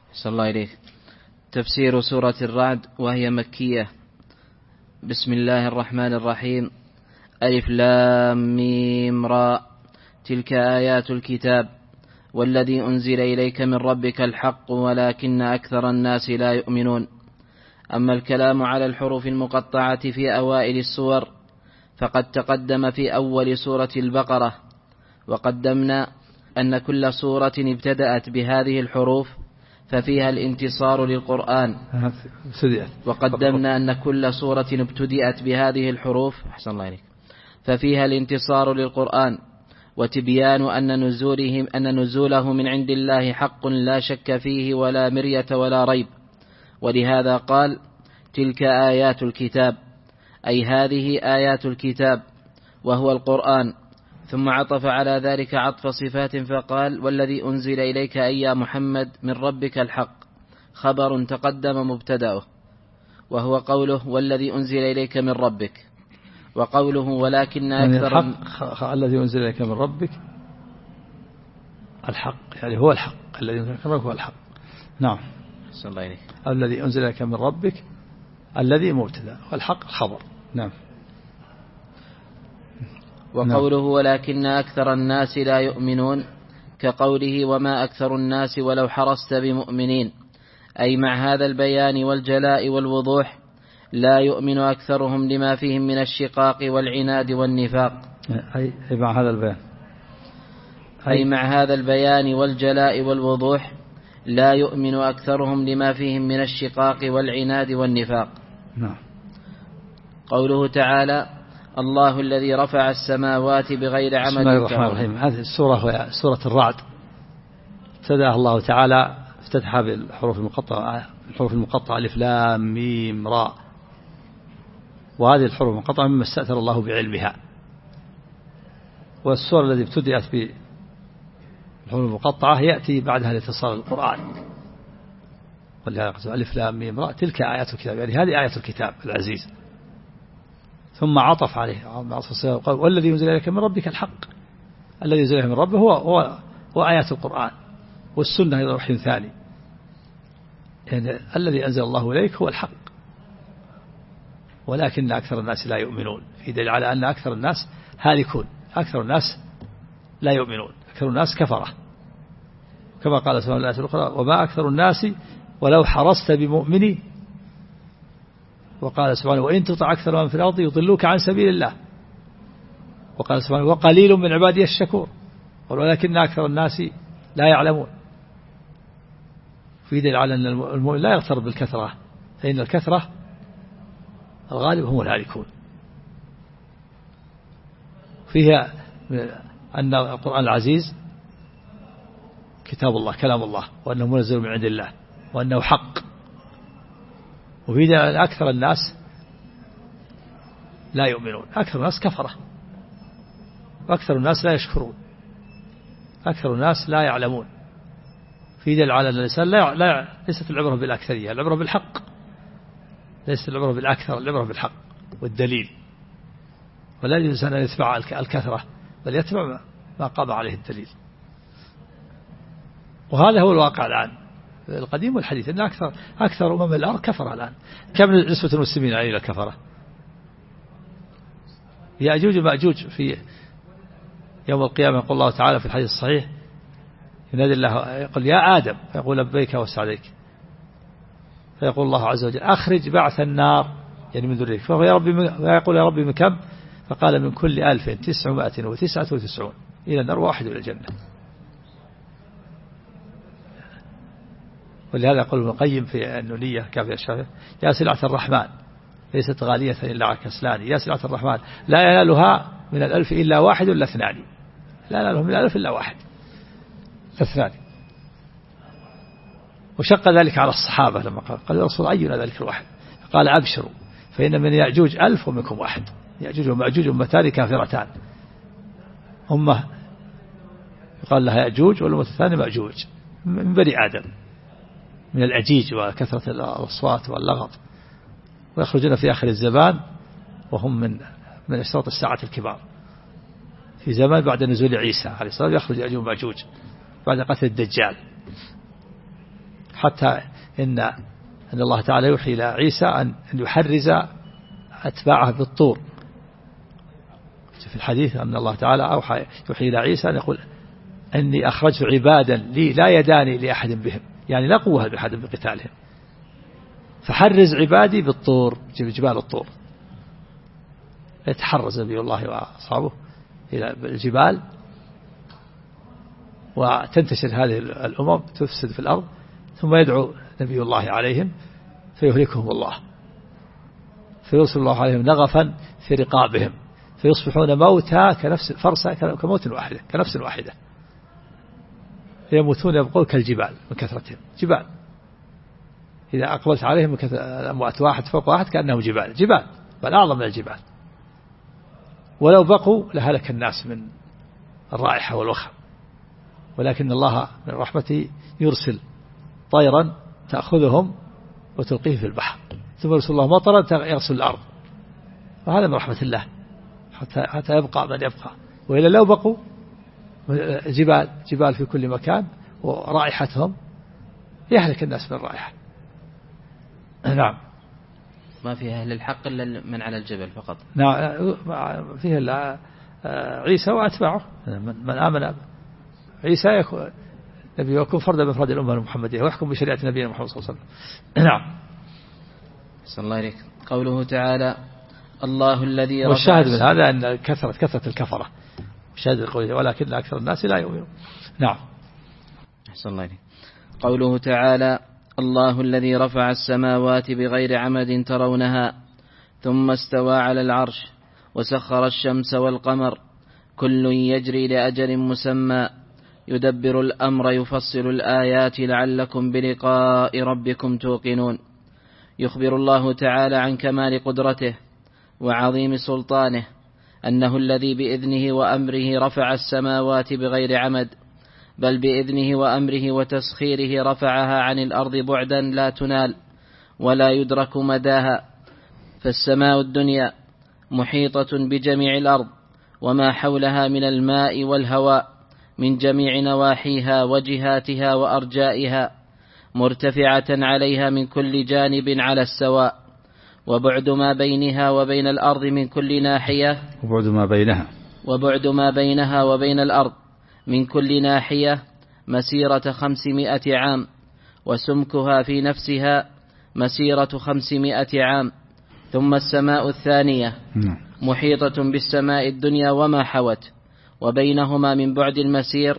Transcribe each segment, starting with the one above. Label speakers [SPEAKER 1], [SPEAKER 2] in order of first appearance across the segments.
[SPEAKER 1] صلى الله عليه. تفسير سورة الرعد وهي مكية. بسم الله الرحمن الرحيم. ألف لام ميم را، تلك آيات الكتاب، والذي أنزل إليك من ربك الحق ولكن أكثر الناس لا يؤمنون. أما الكلام على الحروف المقطعة في أوائل السور فقد تقدم في أول سورة البقرة، وقدمنا أن كل سورة ابتدأت بهذه الحروف ففيها الانتصار للقرآن. وقدمنا أن كل سورة ابتدأت بهذه الحروف ففيها الانتصار للقرآن، وتبيان أن نزوله من عند الله حق لا شك فيه ولا مرية ولا ريب. ولهذا قال تلك آيات الكتاب، أي هذه آيات الكتاب وهو القرآن. ثم عطف على ذلك عطف صفات فقال والذي أنزل إليك أي يا محمد من ربك الحق، خبر تقدم مبتدأه وهو قوله والذي أنزل إليك من ربك، وقوله ولكن أكثر
[SPEAKER 2] الذي أنزل إليك من ربك الحق، يعني هو الحق، الذي أنزل إليك من ربك هو الحق. نعم. الذي أنزل إليك من ربك الذي مبتدأ والحق الخبر. نعم.
[SPEAKER 1] وقوله ولكن أكثر الناس لا يؤمنون كقوله وما أكثر الناس ولو حرصت بمؤمنين، أي مع هذا البيان والجلاء والوضوح لا يؤمن أكثرهم لما فيهم من الشقاق والعناد والنفاق.
[SPEAKER 2] أي مع هذا البيان،
[SPEAKER 1] أي مع هذا البيان والجلاء والوضوح لا يؤمن أكثرهم لما فيهم من الشقاق والعناد والنفاق.
[SPEAKER 2] نعم.
[SPEAKER 1] قوله تعالى الله الذي رفع السماوات بغير عمد.
[SPEAKER 2] بسم الله الرحمن الرحيم. هذه السورة هي سورة الرعد، ابتدأها الله تعالى افتتحها بالحروف المقطعة ألف لام ميم را، وهذه الحروف المقطعة مما استأثر الله بعلمها. والسورة التي ابتدأت بالحروف المقطعة يأتي بعدها الاتصال القرآن، ولهذا ألف لام ميم را تلك آيات الكتاب، يعني هذه آيات الكتاب العزيز. ثم عطف عليه والذي ينزل إليك من ربك الحق، الذي ينزل إليك من ربه هو آيات القرآن والسنة إلى وحي ثاني، يعني الذي أنزل الله إليك هو الحق ولكن أكثر الناس لا يؤمنون، في دليل على أن أكثر الناس هالكون، أكثر الناس لا يؤمنون، أكثر الناس كفرة، كما قال سبحانه الآية الأخرى وما أكثر الناس ولو حرصت بمؤمنين. وقال سبحانه وإن تطع أكثر من في الأرض يضلوك عن سبيل الله. وقال سبحانه وقليل من عبادي الشكور، ولكن أكثر الناس لا يعلمون، في دليل على أن المؤمن لا يغتر بالكثرة، فإن الكثرة الغالب هم الهالكون. فيها أن القرآن العزيز كتاب الله كلام الله، وأنه منزل من عند الله، وأنه حق. وفي دليل أن أكثر الناس لا يؤمنون، أكثر الناس كفرة، وأكثر الناس لا يشكرون، أكثر الناس لا يعلمون. في دليل على أن الإنسان ليست العبرة بالأكثرية، العبرة بالحق، ليست العبرة بالأكثر، العبرة بالحق والدليل. ولا يجوز أن يتبع الكثرة، بل يتبع ما قام عليه الدليل. وهذا هو الواقع الآن القديم والحديث، أن أكثر أمم الأرض كفر الآن. كم نسبة المسلمين على الكفرة؟ يأجوج ومأجوج في يوم القيامة يقول الله تعالى في الحديث الصحيح ينادي الله يقول يا آدم، فيقول لبيك وسعديك، فيقول الله عز وجل أخرج بعث النار، يعني من ذريك، فيقول يا ربي من كم؟ فقال من كل 1999 إلى النار واحد إلى الجنة. ولهذا يقول ابن القيم في النونية كافية الشافعي يا سلعة الرحمن ليست غالية إلا على كسلان، يا سلعة الرحمن لا ينالها من 1000 إلا واحد ولا اثنان، لا ينالها من 1000 إلا واحد اثنان. وشق ذلك على الصحابة لما قال يا رسول أينا ذلك الواحد؟ قال أبشروا فإن من يأجوج 1000 ومنكم واحد. يأجوج ومأجوج أمتان كافرتان، أمة يقال لها يأجوج والأمة الثانية مأجوج من بني آدم، من الأجيج وكثرة الأصوات واللغط، ويخرجون في آخر الزمان وهم من أشراط الساعة الكبار، في زمان بعد نزول عيسى عليه السلام يخرج يأجوج ومأجوج بعد قتل الدجال، حتى إن الله تعالى يوحي إلى عيسى أن يحرز أتباعه بالطور. في الحديث أن الله تعالى يوحي إلى عيسى أن يقول أني أخرجت عبادا لي لا يداني لأحد بهم، يعني لا قوة لأحد بقتالهم، فحرز عبادي بالطور، جبال الطور. يتحرز نبي الله وأصحابه إلى الجبال، وتنتشر هذه الأمم تفسد في الأرض، ثم يدعو نبي الله عليهم فيهلكهم الله، فيرسل الله عليهم نغفا في رقابهم فيصبحون موتى كنفس فرسا كموت واحدة، كنفس واحدة، يموتون يبقون كالجبال من كثرتهم، جبال إذا أقبلت عليهم أموات واحد فوق واحد كأنهم جبال بل أعظم من الجبال، ولو بقوا لهلك الناس من الرائحة والوخم، ولكن الله من رحمته يرسل طيرا تأخذهم وتلقيه في البحر، ثم يرسل الله مطرا يغسل الأرض، وهذا من رحمة الله حتى يبقى من يبقى، وإلا لو بقوا جبال في كل مكان ورائحتهم يهلك الناس من الرائحة. نعم.
[SPEAKER 1] ما فيها أهل الحق إلا من على الجبل فقط.
[SPEAKER 2] نعم فيها عيسى وأتباعه، من آمن عيسى يكون فردا من أفراد الأمة المحمدية ويحكم بشريعة نبينا محمد صلى الله عليه وسلم. نعم.
[SPEAKER 1] صلى الله عليك. قوله تعالى الله الذي رفع،
[SPEAKER 2] والشاهد من هذا أن كثرة الكفرة، شاهد قوله ولكن أكثر الناس لا يؤمنون. نعم.
[SPEAKER 1] صلى الله عليه. قوله تعالى الله الذي رفع السماوات بغير عمد ترونها ثم استوى على العرش وسخر الشمس والقمر كل يجري لأجل مسمى يدبر الأمر يفصل الآيات لعلكم بلقاء ربكم توقنون. يخبر الله تعالى عن كمال قدرته وعظيم سلطانه أنه الذي بإذنه وأمره رفع السماوات بغير عمد، بل بإذنه وأمره وتسخيره رفعها عن الأرض بعدا لا تنال ولا يدرك مداها، فالسماء الدنيا محيطة بجميع الأرض وما حولها من الماء والهواء من جميع نواحيها وجهاتها وأرجائها، مرتفعة عليها من كل جانب على السواء، وبعد ما بينها وبين الأرض من كل ناحية وبعد ما بينها وبين الأرض من كل ناحية مسيرة 500 عام، وسمكها في نفسها مسيرة 500 عام. ثم السماء الثانية محيطة بالسماء الدنيا وما حوت، وبينهما من بعد المسير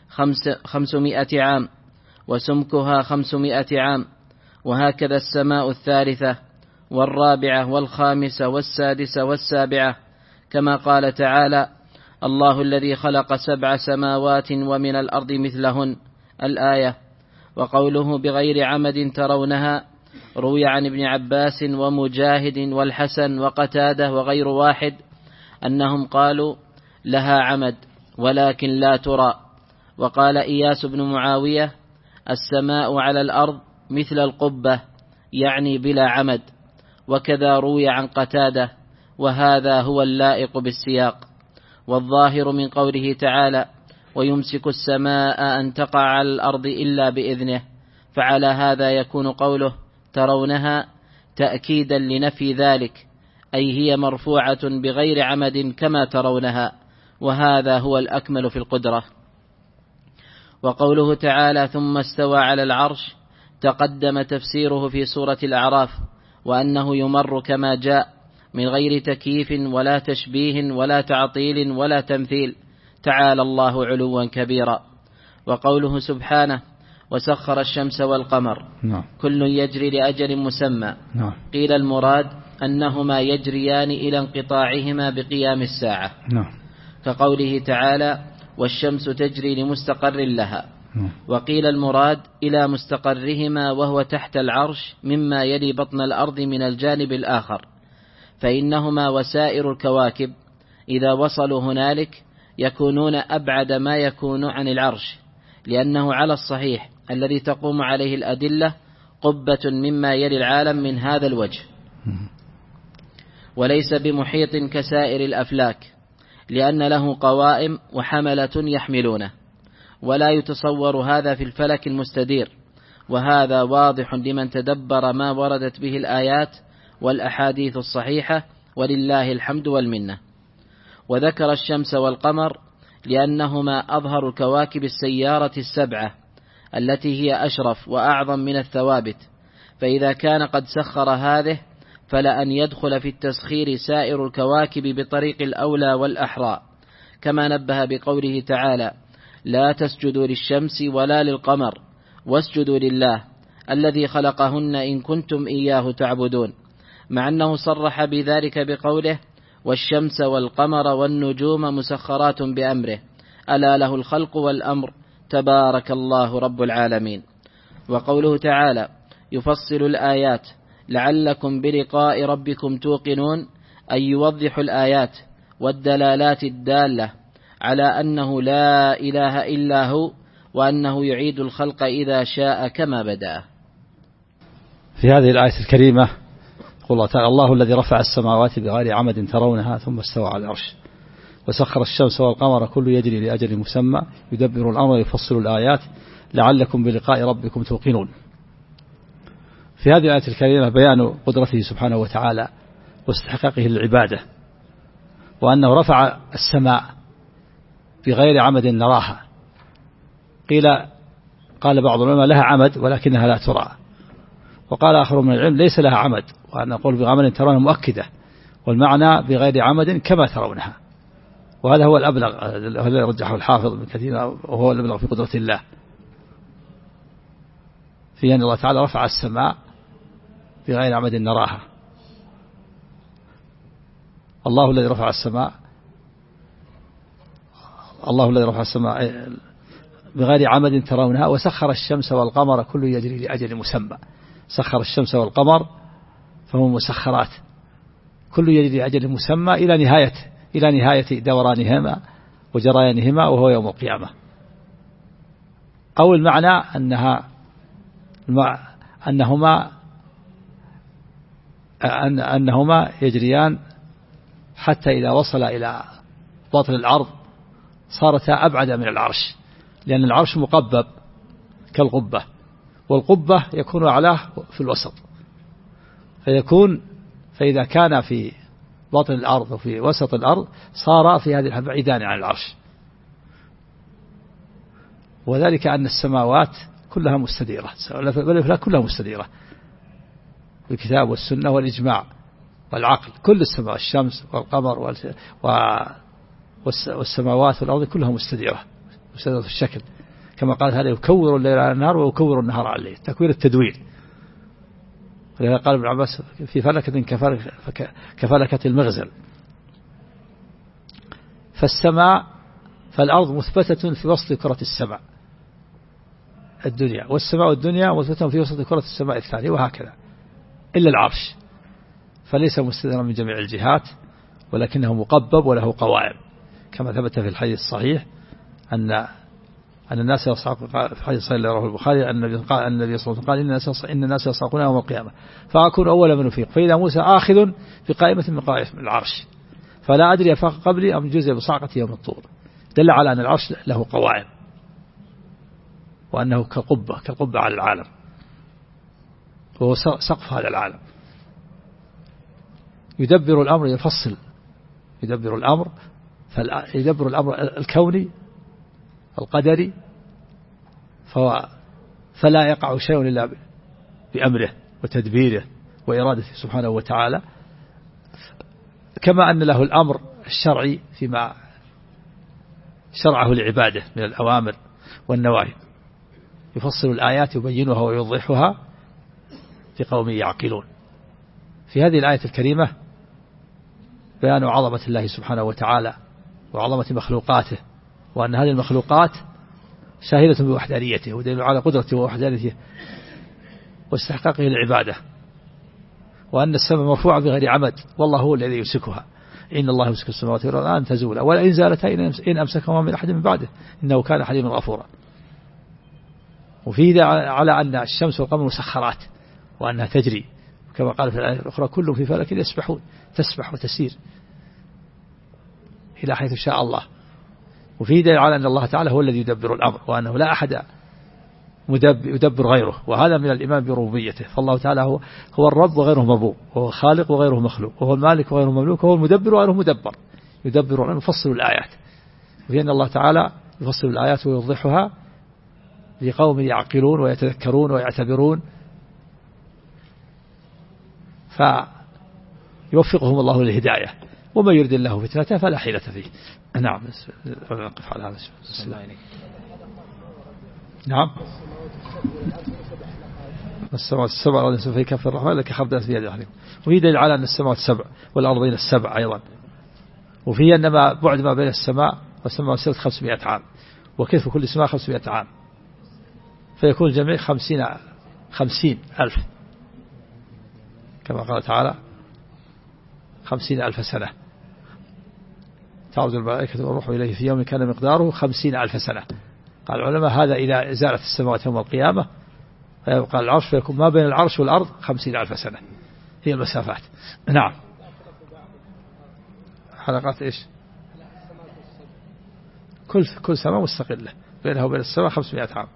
[SPEAKER 1] 500 عام، وسمكها 500 عام. وهكذا السماء الثالثة والرابعة والخامسة والسادسة والسابعة، كما قال تعالى الله الذي خلق 7 سماوات ومن الأرض مثلهن الآية. وقوله بغير عمد ترونها روي عن ابن عباس ومجاهد والحسن وقتادة وغير واحد أنهم قالوا لها عمد ولكن لا ترى. وقال إياس بن معاوية السماء على الأرض مثل القبة، يعني بلا عمد. وكذا روي عن قتادة، وهذا هو اللائق بالسياق. والظاهر من قوله تعالى ويمسك السماء أن تقع على الأرض إلا بإذنه، فعلى هذا يكون قوله ترونها تأكيدا لنفي ذلك، أي هي مرفوعة بغير عمد كما ترونها، وهذا هو الأكمل في القدرة. وقوله تعالى ثم استوى على العرش تقدم تفسيره في سورة الأعراف، وأنه يمر كما جاء من غير تكييف ولا تشبيه ولا تعطيل ولا تمثيل، تعالى الله علوا كبيرا. وقوله سبحانه وسخر الشمس والقمر كل يجري لأجل مسمى، قيل المراد أنهما يجريان إلى انقطاعهما بقيام الساعة، كقوله تعالى والشمس تجري لمستقر لها. وقيل المراد إلى مستقرهما وهو تحت العرش مما يلي بطن الأرض من الجانب الآخر، فإنهما وسائر الكواكب إذا وصلوا هنالك يكونون أبعد ما يكون عن العرش، لأنه على الصحيح الذي تقوم عليه الأدلة قبة مما يلي العالم من هذا الوجه، وليس بمحيط كسائر الأفلاك، لأن له قوائم وحملة يحملونه، ولا يتصور هذا في الفلك المستدير، وهذا واضح لمن تدبر ما وردت به الآيات والأحاديث الصحيحة، ولله الحمد والمنة. وذكر الشمس والقمر لأنهما أظهر الكواكب السيارة السبعة التي هي أشرف وأعظم من الثوابت، فإذا كان قد سخر هذه فلأن يدخل في التسخير سائر الكواكب بطريق الأولى والأحرى، كما نبه بقوله تعالى: لا تسجدوا للشمس ولا للقمر واسجدوا لله الذي خلقهن إن كنتم إياه تعبدون، مع أنه صرح بذلك بقوله: والشمس والقمر والنجوم مسخرات بأمره ألا له الخلق والأمر تبارك الله رب العالمين. وقوله تعالى: يفصل الآيات لعلكم بلقاء ربكم توقنون، أي يوضح الآيات والدلالات الدالة على أنه لا إله إلا هو، وأنه يعيد الخلق إذا شاء كما بدأ.
[SPEAKER 2] في هذه الآية الكريمة يقول الله تعالى: الله الذي رفع السماوات بغير عمد ترونها ثم استوى على العرش وسخر الشمس والقمر كل يجري لأجل مسمى يدبر الأمر ويفصل الآيات لعلكم بلقاء ربكم توقنون. في هذه الآية الكريمة بيان قدرته سبحانه وتعالى واستحقاقه للعبادة، وأنه رفع السماء بغير عمد نراها. قال بعض العلماء لها عمد ولكنها لا ترى، وقال آخر من العلم ليس لها عمد، وأن نقول بعمد ترونها مؤكدة، والمعنى بغير عمد كما ترونها. وهذا هو الأبلغ الذي رجحه الحافظ ابن كثير، وهو الأبلغ في قدرة الله، في أن الله تعالى رفع السماء بغير عمد نراها. الله الذي رفع السماء بغير عمد ترونها وسخر الشمس والقمر كل يجري لأجل مسمى. سخر الشمس والقمر فهم مسخرات، كل يجري لأجل مسمى إلى نهاية دورانهما وجريانهما وهو يوم القيامة. أو المعنى أنهما يجريان حتى إذا وصل إلى باطن الأرض صارتا أبعد من العرش، لأن العرش مقبب كالقبة، والقبة يكون أعلاه في الوسط، فإذا كان في باطن الأرض وفي وسط الأرض صار في هذه الحال بعيدان عن العرش. وذلك أن السماوات كلها مستديرة، والأفلاك كلها مستديرة بالكتاب والسنة والإجماع والعقل. كل السماء، الشمس والقمر والسماوات والأرض كلها مستديرة في الشكل، كما قال هذا يكور الليل على النهار ويكور النهار على الليل، تكوير التدوير. ولذلك قال ابن عباس في فلكة كفلكة المغزل. فالأرض مثبتة في وسط كرة السماء الدنيا، والسماء الدنيا مثبتة في وسط كرة السماء الثانية، وهكذا إلا العرش، فليس مستدرا من جميع الجهات ولكنه مقبب وله قوائم، كما ثبت في الحديث الصحيح أن الناس يصعقون في حديث صحيح رواه البخاري أن النبي صلى الله عليه وسلم قال إن الناس يصعقون يوم القيامة فأكون أول من يفيق، فإذا موسى آخذ بقائمة من قائمة العرش فلا أدري أفاق قبلي أم جزء بصعقة يوم الطور، دل على أن العرش له قوائم وأنه كالقبة على العالم، وهو سقف هذا العالم. يدبر الأمر يفصل، يدبر الأمر الكوني القدري، فلا يقع شيء إلا بأمره وتدبيره وإرادته سبحانه وتعالى، كما أن له الأمر الشرعي فيما شرعه لعباده من الأوامر والنواهي، يفصل الآيات يبينها ويوضحها لقوم يعقلون. في هذه الآية الكريمة بيان عظمة الله سبحانه وتعالى وعظمة مخلوقاته، وأن هذه المخلوقات شاهدة بوحدانيته ودليل على قدرته ووحدانيته واستحقاقه للعبادة، وأن السماء مرفوعة بغير عمد والله هو الذي يمسكها، إن الله يمسك السماوات والأرض أن تزولا ولئن زالتا إن أمسكهما من أحد من بعده إنه كان حليما غفورا. وفيه على أن الشمس والقمر مسخرات وأنها تجري، كما قال في الآية الأخرى كل في فلك يسبحون، تسبح وتسير إلى حيث شاء الله. وفيه دليل على أن الله تعالى هو الذي يدبر الأمر، وأنه لا أحد يدبر غيره، وهذا من الإيمان بربوبيته. فالله تعالى هو الرب وغيره مربوب، وهو خالق وغيره مخلوق، وهو المالك وغيره مملوك، وهو المدبر وغيره مدبر. يدبر يفصل الآيات، وإن الله تعالى يفصل الآيات ويوضحها لقوم يعقلون ويتذكرون ويعتبرون، فيوفقهم الله للهداية. ومن يرد الله فتنته فلا حيلة فيه. نعم. نقف على هذا. نعم. السماوات السبع والأرض السبع في كف الرحمن لك خبدت في يد أحدهم. وهي دليل على أن السماوات السبع والأرضين السبع أيضا، وفيه أنما بعد ما بين السماء والسماء السبع 500 عام، وكيف كل سماء 500 عام، فيكون الجميع 50,000 كما قال تعالى 50,000 سنة تعرض الملائكة والروح إليه في يوم كان مقداره 50,000 سنة. قال العلماء هذا إذا زالت السماوات يوم القيامة فيبقى العرش، فيكون ما بين العرش والأرض 50,000 سنة هي المسافات. نعم. حلقات إيش؟ كل سماء مستقلة بينها وبين السماء 500 عام.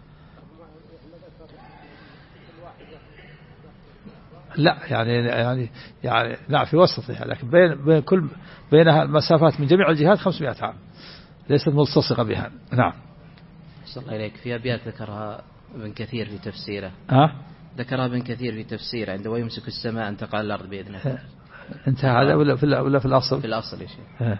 [SPEAKER 2] لا يعني نعم في وسطها، لكن بينها المسافات من جميع الجهات 500 عام، ليست ملتصقة بها. نعم.
[SPEAKER 1] صلى الله عليك. في أبيات ذكرها ابن كثير في تفسيره. ذكرها ابن كثير في تفسيره عند ويمسك السماء أن تقع الأرض بإذنه.
[SPEAKER 2] انتهى هذا ولا في الأصل؟
[SPEAKER 1] في الأصل يا شيخ.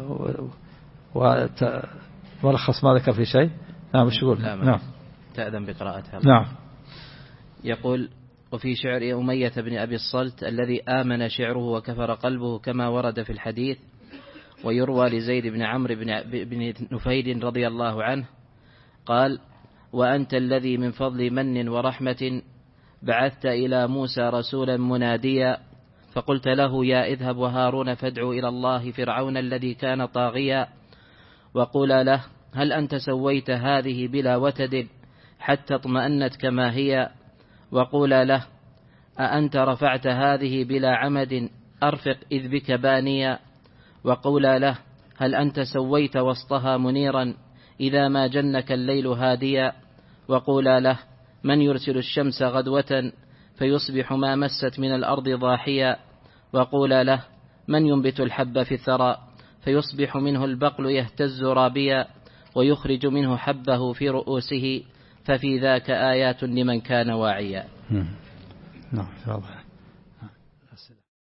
[SPEAKER 2] ولخص ما ذكر في شيء. نعم. وش يقول؟ نعم.
[SPEAKER 1] تأذن بقراءتها.
[SPEAKER 2] نعم.
[SPEAKER 1] يقول: وفي شعر أمية بن أبي الصلت الذي آمن شعره وكفر قلبه كما ورد في الحديث. ويروى لزيد بن عمرو بن نفيل رضي الله عنه قال: وأنت الذي من فضل من ورحمة بعثت إلى موسى رسولا مناديا، فقلت له: يا اذهب وهارون فادعوا إلى الله فرعون الذي كان طاغيا، وقولا له: هل أنت سويت هذه بلا وتد حتى اطمأنت كما هي، وقولا له: أأنت رفعت هذه بلا عمد أرفق إذ بك بانيا، وقولا له: هل أنت سويت وسطها منيرا إذا ما جنك الليل هاديا، وقولا له: من يرسل الشمس غدوة فيصبح ما مست من الأرض ضاحيا، وقولا له: من ينبت الحب في الثرى فيصبح منه البقل يهتز رابيا، ويخرج منه حبه في رؤوسه، ففي ذاك آيات لمن كان واعيا.
[SPEAKER 2] نعم.